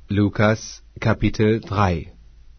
Lukas Kapitel 3.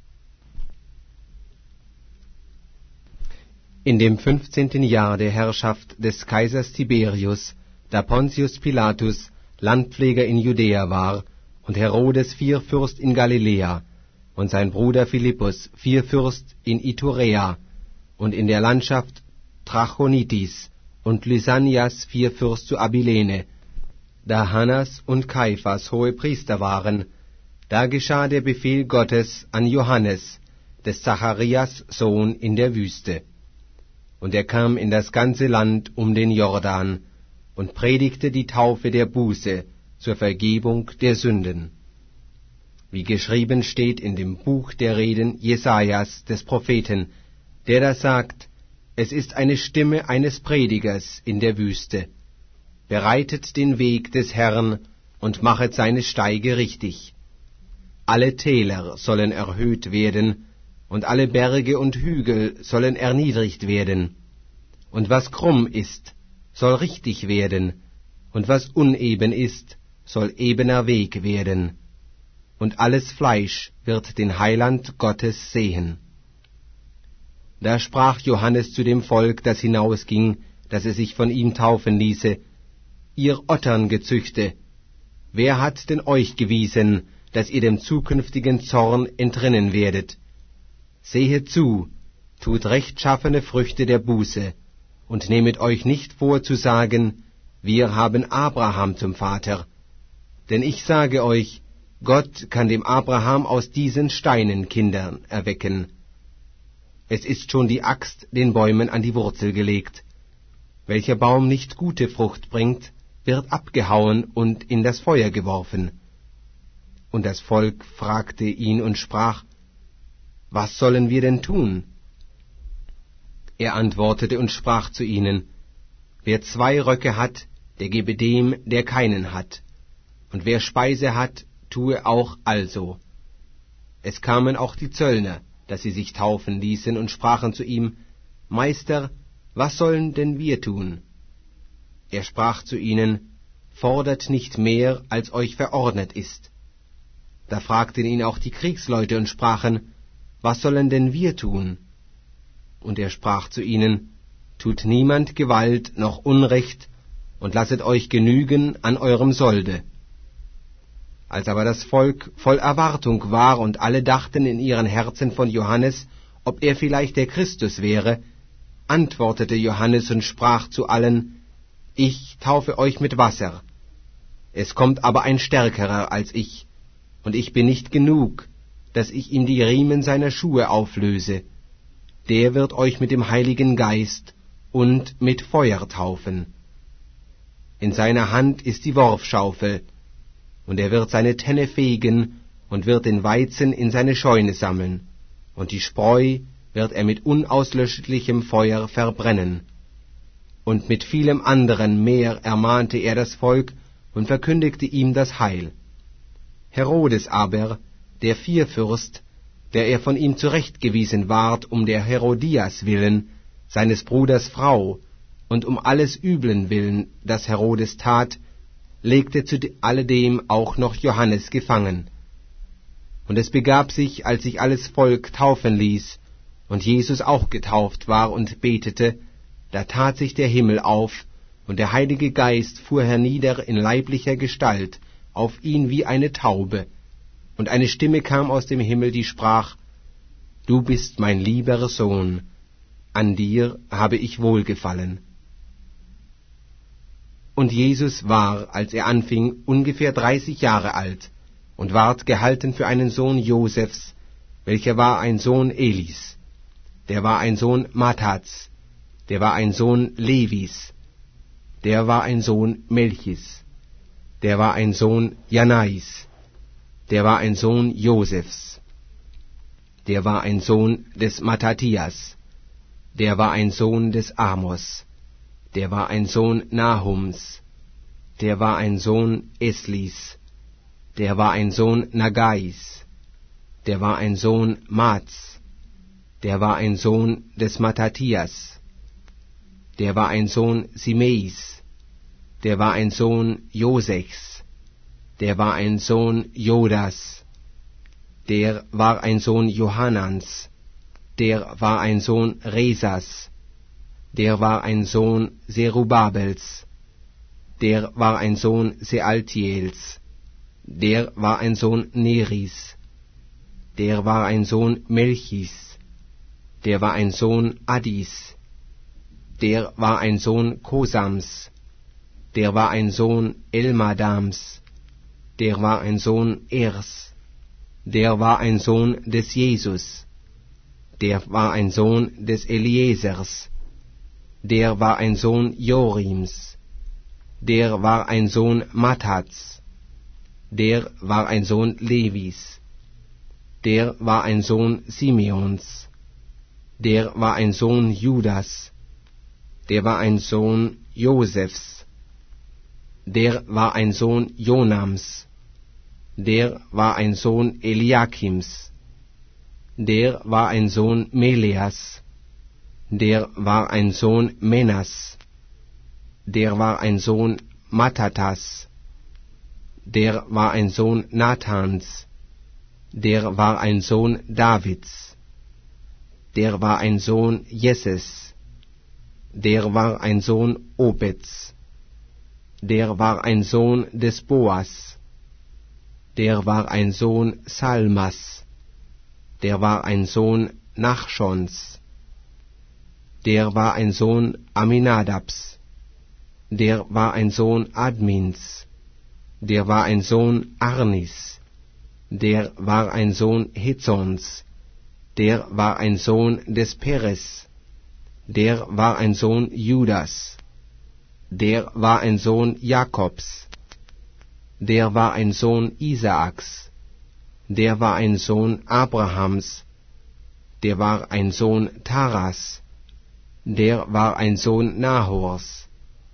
In dem 15. Jahr der Herrschaft des Kaisers Tiberius, da Pontius Pilatus Landpfleger in Judäa war, und Herodes Vierfürst in Galiläa, und sein Bruder Philippus Vierfürst in Iturea und in der Landschaft Trachonitis, und Lysanias Vierfürst zu Abilene, da Hannas und Kaiphas hohe Priester waren, da geschah der Befehl Gottes an Johannes, des Zacharias Sohn, in der Wüste. Und er kam in das ganze Land um den Jordan und predigte die Taufe der Buße zur Vergebung der Sünden. Wie geschrieben steht in dem Buch der Reden Jesajas des Propheten, der da sagt: Es ist eine Stimme eines Predigers in der Wüste. Bereitet den Weg des Herrn und machet seine Steige richtig. Alle Täler sollen erhöht werden, und alle Berge und Hügel sollen erniedrigt werden. Und was krumm ist, soll richtig werden, und was uneben ist, soll ebener Weg werden. Und alles Fleisch wird den Heiland Gottes sehen. Da sprach Johannes zu dem Volk, das hinausging, dass es sich von ihm taufen ließe: Ihr Otterngezüchte, wer hat denn euch gewiesen, dass ihr dem zukünftigen Zorn entrinnen werdet? Sehet zu, tut rechtschaffene Früchte der Buße, und nehmet euch nicht vor zu sagen: Wir haben Abraham zum Vater. Denn ich sage euch, Gott kann dem Abraham aus diesen Steinen Kindern erwecken. Es ist schon die Axt den Bäumen an die Wurzel gelegt. Welcher Baum nicht gute Frucht bringt, wird abgehauen und in das Feuer geworfen. Und das Volk fragte ihn und sprach: Was sollen wir denn tun? Er antwortete und sprach zu ihnen: Wer 2 Röcke hat, der gebe dem, der keinen hat. Und wer Speise hat, tue auch also. Es kamen auch die Zöllner, dass sie sich taufen ließen, und sprachen zu ihm: Meister, was sollen denn wir tun? Er sprach zu ihnen: Fordert nicht mehr, als euch verordnet ist. Da fragten ihn auch die Kriegsleute und sprachen: Was sollen denn wir tun? Und er sprach zu ihnen: Tut niemand Gewalt noch Unrecht, und lasset euch genügen an eurem Solde. Als aber das Volk voll Erwartung war, und alle dachten in ihren Herzen von Johannes, ob er vielleicht der Christus wäre, antwortete Johannes und sprach zu allen: Ich taufe euch mit Wasser. Es kommt aber ein Stärkerer als ich, und ich bin nicht genug, dass ich ihm die Riemen seiner Schuhe auflöse. Der wird euch mit dem Heiligen Geist und mit Feuer taufen. In seiner Hand ist die Worfschaufel, und er wird seine Tenne fegen und wird den Weizen in seine Scheune sammeln, und die Spreu wird er mit unauslöschlichem Feuer verbrennen. Und mit vielem anderen mehr ermahnte er das Volk und verkündigte ihm das Heil. Herodes aber, der Vierfürst, der er von ihm zurechtgewiesen ward um der Herodias willen, seines Bruders Frau, und um alles Üblen willen, das Herodes tat, legte zu alledem auch noch Johannes gefangen. Und es begab sich, als sich alles Volk taufen ließ, und Jesus auch getauft war und betete, da tat sich der Himmel auf, und der Heilige Geist fuhr hernieder in leiblicher Gestalt auf ihn wie eine Taube, und eine Stimme kam aus dem Himmel, die sprach: Du bist mein lieber Sohn, an dir habe ich wohlgefallen. Und Jesus war, als er anfing, ungefähr 30 Jahre alt, und ward gehalten für einen Sohn Josephs, welcher war ein Sohn Elis, der war ein Sohn Mattats, der war ein Sohn Levis, der war ein Sohn Melchis, der war ein Sohn Janais, der war ein Sohn Josephs, der war ein Sohn des Mattathias, der war ein Sohn des Amos, der war ein Sohn Nahums, der war ein Sohn Eslis, der war ein Sohn Nagais, der war ein Sohn Mats, der war ein Sohn des Mattathias, der war ein Sohn Simeis, der war ein Sohn Josechs, der war ein Sohn Jodas, der war ein Sohn Johanans, der war ein Sohn Resas, der war ein Sohn Zerubabels, der war ein Sohn Sealtiels, der war ein Sohn Neris, der war ein Sohn Melchis, der war ein Sohn Addis, der war ein Sohn Kosams, der war ein Sohn Elmadams, der war ein Sohn Ers, der war ein Sohn des Jesus, der war ein Sohn des Eliesers, der war ein Sohn Jorims, der war ein Sohn Mattats, der war ein Sohn Levis, der war ein Sohn Simeons, der war ein Sohn Judas, der war ein Sohn Josefs, der war ein Sohn Jonams, der war ein Sohn Eliakims, der war ein Sohn Meleas, der war ein Sohn Menas, der war ein Sohn Mattatas, der war ein Sohn Nathans, der war ein Sohn Davids, der war ein Sohn Jesses, der war ein Sohn Obeds, der war ein Sohn des Boas, der war ein Sohn Salmas, der war ein Sohn Nachschons, der war ein Sohn Aminadabs, der war ein Sohn Admins, der war ein Sohn Arnis, der war ein Sohn Hezons, der war ein Sohn des Peres, der war ein Sohn Judas, der war ein Sohn Jakobs, der war ein Sohn Isaaks, der war ein Sohn Abrahams, der war ein Sohn Taras, der war ein Sohn Nahors,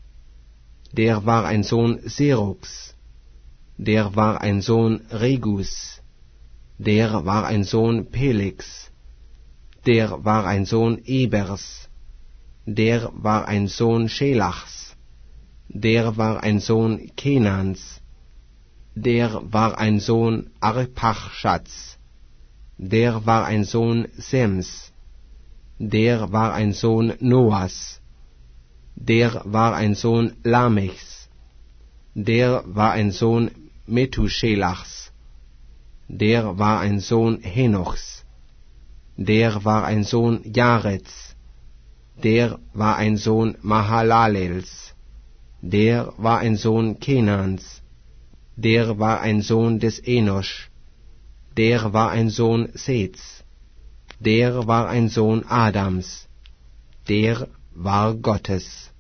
der war ein Sohn Serugs, der war ein Sohn Regus, der war ein Sohn Pelegs, der war ein Sohn Ebers, der war ein Sohn Schelachs, der war ein Sohn Kenans, der war ein Sohn Arpachschats, der war ein Sohn Sems, der war ein Sohn Noas, der war ein Sohn Lamechs, der war ein Sohn Methuselachs, der war ein Sohn Henochs, der war ein Sohn Jarets, der war ein Sohn Mahalalels, der war ein Sohn Kenans, der war ein Sohn des Enosch, der war ein Sohn Seths, der war ein Sohn Adams, der war Gottes.